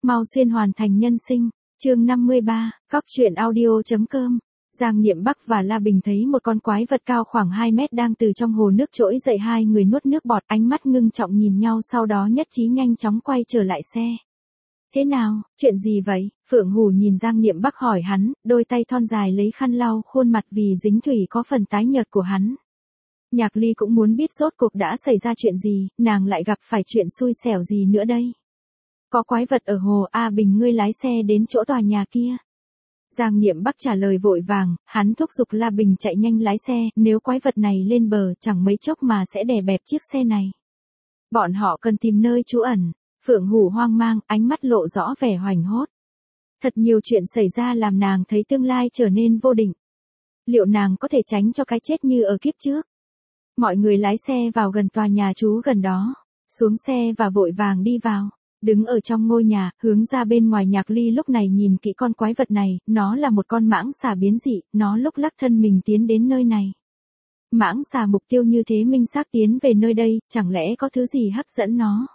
Mau xuyên hoàn thành nhân sinh. Chương 53, Cóc truyện audio.com. Giang Niệm Bắc và La Bình thấy một con quái vật cao khoảng 2 mét đang từ trong hồ nước trỗi dậy, hai người nuốt nước bọt, ánh mắt ngưng trọng nhìn nhau, sau đó nhất trí nhanh chóng quay trở lại xe. Thế nào, chuyện gì vậy? Phượng Hủ nhìn Giang Niệm Bắc hỏi hắn, đôi tay thon dài lấy khăn lau khuôn mặt vì dính thủy có phần tái nhợt của hắn. Nhạc Ly cũng muốn biết rốt cuộc đã xảy ra chuyện gì, nàng lại gặp phải chuyện xui xẻo gì nữa đây. Có quái vật ở hồ, A Bình ngươi lái xe đến chỗ tòa nhà kia. Giang Niệm Bắc trả lời vội vàng, hắn thúc giục La Bình chạy nhanh lái xe, nếu quái vật này lên bờ chẳng mấy chốc mà sẽ đè bẹp chiếc xe này. Bọn họ cần tìm nơi trú ẩn. Phượng Hủ hoang mang, ánh mắt lộ rõ vẻ hoảng hốt. Thật nhiều chuyện xảy ra làm nàng thấy tương lai trở nên vô định. Liệu nàng có thể tránh cho cái chết như ở kiếp trước? Mọi người lái xe vào gần tòa nhà trú gần đó, xuống xe và vội vàng đi vào. Đứng ở trong ngôi nhà, hướng ra bên ngoài, Nhạc Ly lúc này nhìn kỹ con quái vật này, nó là một con mãng xà biến dị, nó lúc lắc thân mình tiến đến nơi này. Mãng xà mục tiêu như thế minh xác tiến về nơi đây, chẳng lẽ có thứ gì hấp dẫn nó?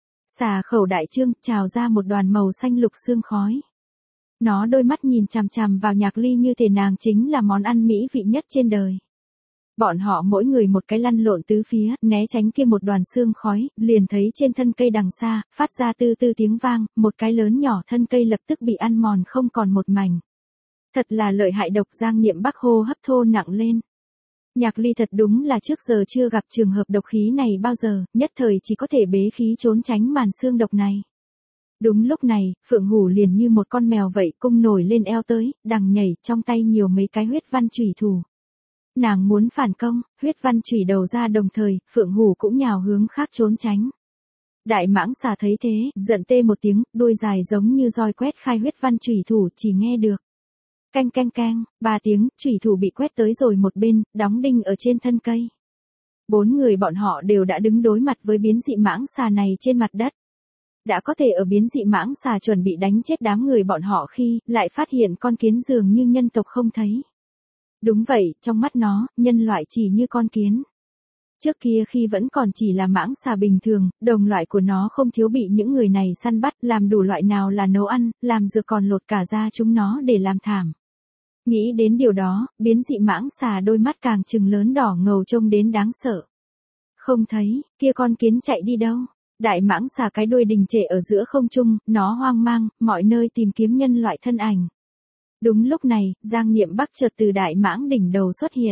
Xà khẩu đại trương, trào ra một đoàn màu xanh lục sương khói. Nó đôi mắt nhìn chằm chằm vào Nhạc Ly như thể nàng chính là món ăn mỹ vị nhất trên đời. Bọn họ mỗi người một cái lăn lộn tứ phía, né tránh kia một đoàn sương khói, liền thấy trên thân cây đằng xa, phát ra tư tư tiếng vang, một cái lớn nhỏ thân cây lập tức bị ăn mòn không còn một mảnh. Thật là lợi hại độc. Giang Niệm Bắc hô hấp thô nặng lên. Nhạc Ly thật đúng là trước giờ chưa gặp trường hợp độc khí này bao giờ, nhất thời chỉ có thể bế khí trốn tránh màn xương độc này. Đúng lúc này, Phượng Hủ liền như một con mèo vậy cung nổi lên eo tới, đằng nhảy, trong tay nhiều mấy cái huyết văn chủy thủ. Nàng muốn phản công, huyết văn chủy đầu ra, đồng thời, Phượng Hủ cũng nhào hướng khác trốn tránh. Đại mãng xà thấy thế, giận tê một tiếng, đuôi dài giống như roi quét khai huyết văn chủy thủ, chỉ nghe được. Canh canh canh, 3 tiếng, chủy thủ bị quét tới rồi một bên, đóng đinh ở trên thân cây. 4 người bọn họ đều đã đứng đối mặt với biến dị mãng xà này trên mặt đất. Đã có thể ở biến dị mãng xà chuẩn bị đánh chết đám người bọn họ khi, lại phát hiện con kiến dường như nhân tộc không thấy. Đúng vậy, trong mắt nó, nhân loại chỉ như con kiến. Trước kia khi vẫn còn chỉ là mãng xà bình thường, đồng loại của nó không thiếu bị những người này săn bắt, làm đủ loại, nào là nấu ăn, làm dược, còn lột cả da chúng nó để làm thảm. Nghĩ đến điều đó, biến dị mãng xà đôi mắt càng trừng lớn đỏ ngầu trông đến đáng sợ. Không thấy, kia con kiến chạy đi đâu? Đại mãng xà cái đuôi đình trệ ở giữa không trung, nó hoang mang, mọi nơi tìm kiếm nhân loại thân ảnh. Đúng lúc này, Giang Niệm Bắc chợt từ đại mãng đỉnh đầu xuất hiện.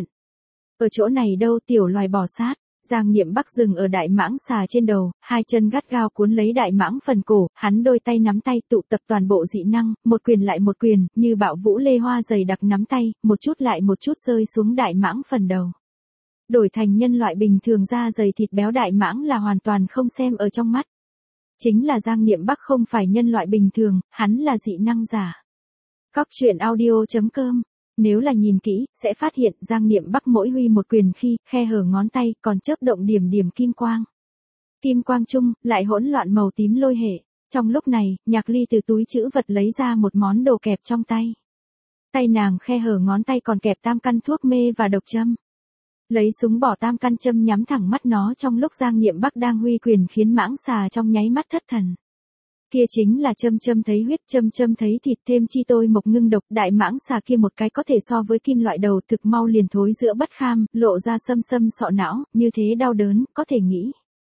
Ở chỗ này đâu, tiểu loài bò sát. Giang Niệm Bắc dừng ở đại mãng xà trên đầu, hai chân gắt gao cuốn lấy đại mãng phần cổ, hắn đôi tay nắm tay tụ tập toàn bộ dị năng, một quyền lại một quyền, như bạo vũ lê hoa dày đặc nắm tay, một chút lại một chút rơi xuống đại mãng phần đầu. Đổi thành nhân loại bình thường da dày thịt béo, đại mãng là hoàn toàn không xem ở trong mắt. Chính là Giang Niệm Bắc không phải nhân loại bình thường, hắn là dị năng giả. Cóc truyện audio.com. Nếu là nhìn kỹ, sẽ phát hiện Giang Niệm Bắc mỗi huy một quyền khi, khe hở ngón tay, còn chớp động điểm điểm kim quang. Kim quang chung, lại hỗn loạn màu tím lôi hệ. Trong lúc này, Nhạc Ly từ túi trữ vật lấy ra một món đồ kẹp trong tay. Tay nàng khe hở ngón tay còn kẹp tam căn thuốc mê và độc châm. Lấy súng bỏ tam căn châm nhắm thẳng mắt nó trong lúc Giang Niệm Bắc đang huy quyền, khiến mãng xà trong nháy mắt thất thần. Kia chính là châm châm thấy huyết, châm châm thấy thịt, thêm chi tôi mộc ngưng độc. Đại mãng xà kia một cái có thể so với kim loại đầu, thực mau liền thối giữa bất kham, lộ ra xâm xâm sọ não, như thế đau đớn, có thể nghĩ.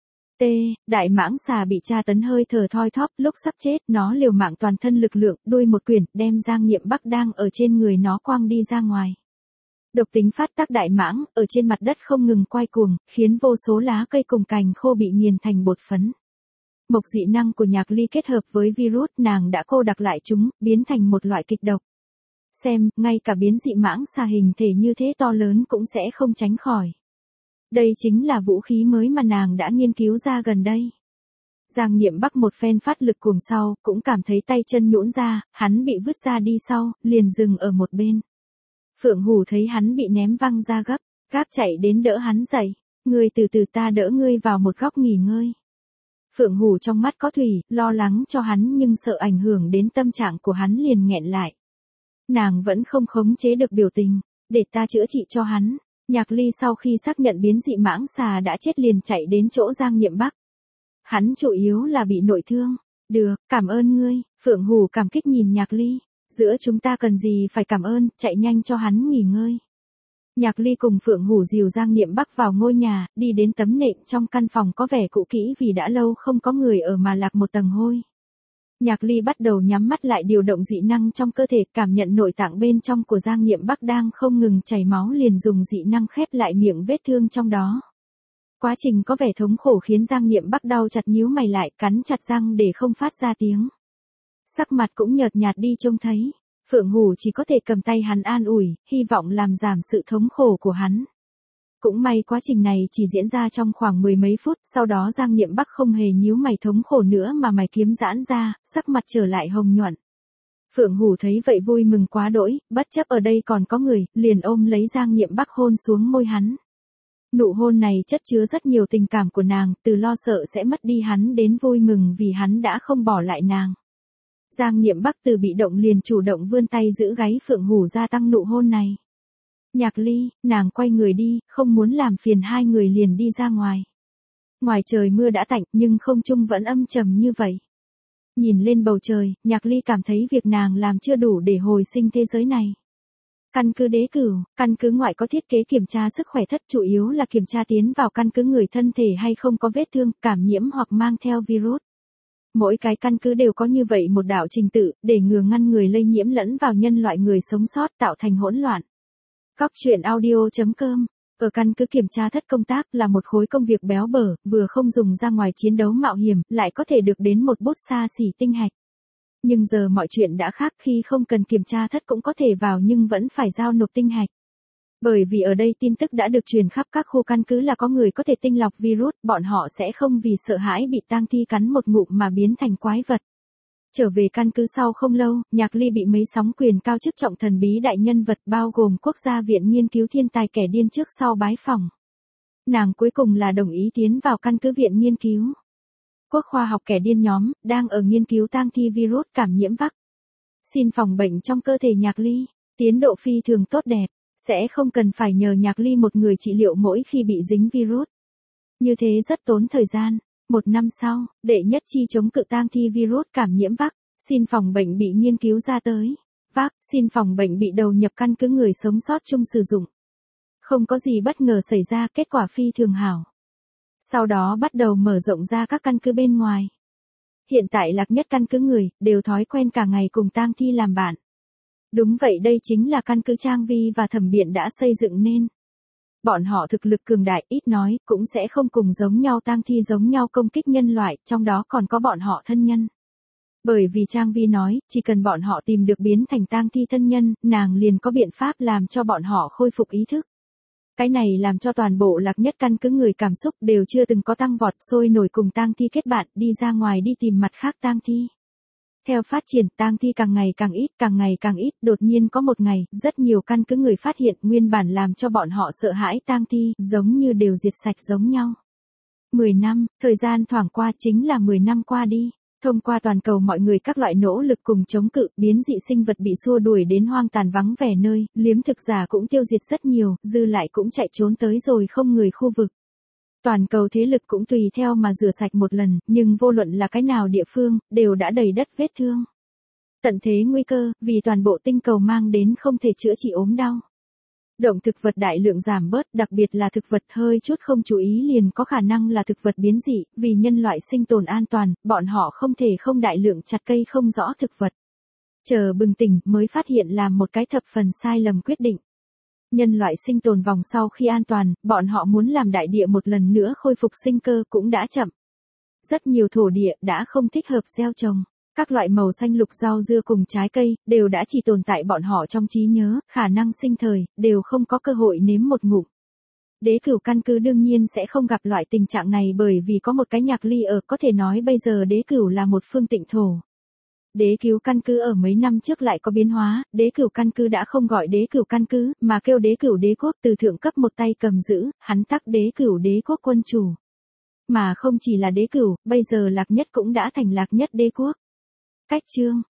Đại mãng xà bị tra tấn hơi thở thoi thóp, lúc sắp chết, nó liều mạng toàn thân lực lượng, đuôi một quyền, đem Giang Niệm Bắc đang ở trên người nó quăng đi ra ngoài. Độc tính phát tác đại mãng, ở trên mặt đất không ngừng quay cuồng, khiến vô số lá cây cùng cành khô bị nghiền thành bột phấn. Mộc dị năng của Nhạc Ly kết hợp với virus, nàng đã cô đặc lại chúng, biến thành một loại kịch độc. Xem, ngay cả biến dị mãng xà hình thể như thế to lớn cũng sẽ không tránh khỏi. Đây chính là vũ khí mới mà nàng đã nghiên cứu ra gần đây. Giang Niệm Bắc một phen phát lực cuồng sau, cũng cảm thấy tay chân nhũn ra, hắn bị vứt ra đi sau, liền dừng ở một bên. Phượng Hủ thấy hắn bị ném văng ra gấp chạy đến đỡ hắn dậy. Ngươi từ từ, ta đỡ ngươi vào một góc nghỉ ngơi. Phượng Hủ trong mắt có thủy, lo lắng cho hắn nhưng sợ ảnh hưởng đến tâm trạng của hắn liền nghẹn lại. Nàng vẫn không khống chế được biểu tình, để ta chữa trị cho hắn. Nhạc Ly sau khi xác nhận biến dị mãng xà đã chết liền chạy đến chỗ Giang Niệm Bắc. Hắn chủ yếu là bị nội thương, Được, cảm ơn ngươi, Phượng Hủ cảm kích nhìn Nhạc Ly. Giữa chúng ta cần gì phải cảm ơn, chạy nhanh cho hắn nghỉ ngơi. Nhạc Ly cùng Phượng Hủ dìu Giang Niệm Bắc vào ngôi nhà, đi đến tấm nệm trong căn phòng có vẻ cũ kỹ vì đã lâu không có người ở mà lạc một tầng hôi. Nhạc Ly bắt đầu nhắm mắt lại điều động dị năng trong cơ thể, cảm nhận nội tạng bên trong của Giang Niệm Bắc đang không ngừng chảy máu, liền dùng dị năng khép lại miệng vết thương trong đó. Quá trình có vẻ thống khổ khiến Giang Niệm Bắc đau chặt nhíu mày lại, cắn chặt răng để không phát ra tiếng. Sắc mặt cũng nhợt nhạt đi trông thấy. Phượng Hủ chỉ có thể cầm tay hắn an ủi, hy vọng làm giảm sự thống khổ của hắn. Cũng may quá trình này chỉ diễn ra trong khoảng mười mấy phút, sau đó Giang Niệm Bắc không hề nhíu mày thống khổ nữa mà mày kiếm giãn ra, sắc mặt trở lại hồng nhuận. Phượng Hủ thấy vậy vui mừng quá đỗi, bất chấp ở đây còn có người, liền ôm lấy Giang Niệm Bắc hôn xuống môi hắn. Nụ hôn này chất chứa rất nhiều tình cảm của nàng, từ lo sợ sẽ mất đi hắn đến vui mừng vì hắn đã không bỏ lại nàng. Giang Niệm Bắc từ bị động liền chủ động vươn tay giữ gáy Phượng Hủ gia tăng nụ hôn này. Nhạc Ly, nàng quay người đi, không muốn làm phiền hai người liền đi ra ngoài. Ngoài trời mưa đã tạnh nhưng không trung vẫn âm trầm như vậy. Nhìn lên bầu trời, Nhạc Ly cảm thấy việc nàng làm chưa đủ để hồi sinh thế giới này. Căn cứ Đế Cửu, căn cứ ngoại có thiết kế kiểm tra sức khỏe thất, chủ yếu là kiểm tra tiến vào căn cứ người thân thể hay không có vết thương, cảm nhiễm hoặc mang theo virus. Mỗi cái căn cứ đều có như vậy một đạo trình tự, để ngừa ngăn người lây nhiễm lẫn vào nhân loại người sống sót tạo thành hỗn loạn. Góc truyện audio.com. Ở căn cứ kiểm tra thất công tác là một khối công việc béo bở, vừa không dùng ra ngoài chiến đấu mạo hiểm, lại có thể được đến một bút xa xỉ tinh hạch. Nhưng giờ mọi chuyện đã khác, khi không cần kiểm tra thất cũng có thể vào nhưng vẫn phải giao nộp tinh hạch. Bởi vì ở đây tin tức đã được truyền khắp các khu căn cứ là có người có thể tinh lọc virus, bọn họ sẽ không vì sợ hãi bị tang thi cắn một ngụm mà biến thành quái vật. Trở về căn cứ sau không lâu, Nhạc Ly bị mấy sóng quyền cao chức trọng thần bí đại nhân vật bao gồm Quốc gia viện nghiên cứu thiên tài kẻ điên trước sau bái phỏng. Nàng cuối cùng là đồng ý tiến vào căn cứ viện nghiên cứu. Quốc khoa học kẻ điên nhóm, đang ở nghiên cứu tang thi virus cảm nhiễm vắc. Xin phòng bệnh trong cơ thể Nhạc Ly, tiến độ phi thường tốt đẹp, sẽ không cần phải nhờ Nhạc Ly một người trị liệu mỗi khi bị dính virus. Như thế rất tốn thời gian. Một năm sau, đệ nhất chi chống cự tang thi virus cảm nhiễm vắc, xin phòng bệnh bị nghiên cứu ra tới. Vắc, xin phòng bệnh bị đầu nhập căn cứ người sống sót chung sử dụng. Không có gì bất ngờ xảy ra, kết quả phi thường hảo. Sau đó bắt đầu mở rộng ra các căn cứ bên ngoài. Hiện tại Lạc Nhất căn cứ người, đều thói quen cả ngày cùng tang thi làm bạn. Đúng vậy, đây chính là căn cứ Trang Vi và Thẩm Biện đã xây dựng nên. Bọn họ thực lực cường đại, ít nói, cũng sẽ không cùng giống nhau tang thi giống nhau công kích nhân loại, trong đó còn có bọn họ thân nhân. Bởi vì Trang Vi nói, chỉ cần bọn họ tìm được biến thành tang thi thân nhân, nàng liền có biện pháp làm cho bọn họ khôi phục ý thức. Cái này làm cho toàn bộ Lạc Nhất căn cứ người cảm xúc đều chưa từng có tăng vọt, sôi nổi cùng tang thi kết bạn, đi ra ngoài đi tìm mặt khác tang thi. Theo phát triển, tang thi càng ngày càng ít, đột nhiên có một ngày, rất nhiều căn cứ người phát hiện nguyên bản làm cho bọn họ sợ hãi tang thi, giống như đều diệt sạch giống nhau. 10 năm, thời gian thoảng qua chính là 10 năm qua đi. Thông qua toàn cầu mọi người các loại nỗ lực cùng chống cự, biến dị sinh vật bị xua đuổi đến hoang tàn vắng vẻ nơi, liếm thực giả cũng tiêu diệt rất nhiều, dư lại cũng chạy trốn tới rồi không người khu vực. Toàn cầu thế lực cũng tùy theo mà rửa sạch một lần, nhưng vô luận là cái nào địa phương, đều đã đầy đất vết thương. Tận thế nguy cơ, vì toàn bộ tinh cầu mang đến không thể chữa trị ốm đau. Động thực vật đại lượng giảm bớt, đặc biệt là thực vật hơi chút không chú ý liền có khả năng là thực vật biến dị, vì nhân loại sinh tồn an toàn, bọn họ không thể không đại lượng chặt cây không rõ thực vật. Chờ bừng tỉnh mới phát hiện là một cái thập phần sai lầm quyết định. Nhân loại sinh tồn vòng sau khi an toàn, bọn họ muốn làm đại địa một lần nữa khôi phục sinh cơ cũng đã chậm. Rất nhiều thổ địa đã không thích hợp gieo trồng. Các loại màu xanh lục rau dưa cùng trái cây, đều đã chỉ tồn tại bọn họ trong trí nhớ, khả năng sinh thời, đều không có cơ hội nếm một ngụm. Đế Cửu căn cứ đương nhiên sẽ không gặp loại tình trạng này bởi vì có một cái Nhạc Ly ở, có thể nói bây giờ Đế Cửu là một phương tịnh thổ. Đế Cửu căn cứ ở mấy năm trước lại có biến hóa, Đế Cửu căn cứ đã không gọi Đế Cửu căn cứ, mà kêu Đế Cửu đế quốc, từ thượng cấp một tay cầm giữ, hắn tắc Đế Cửu đế quốc quân chủ. Mà không chỉ là Đế Cửu, bây giờ Lạc Nhất cũng đã thành Lạc Nhất đế quốc. Cách chương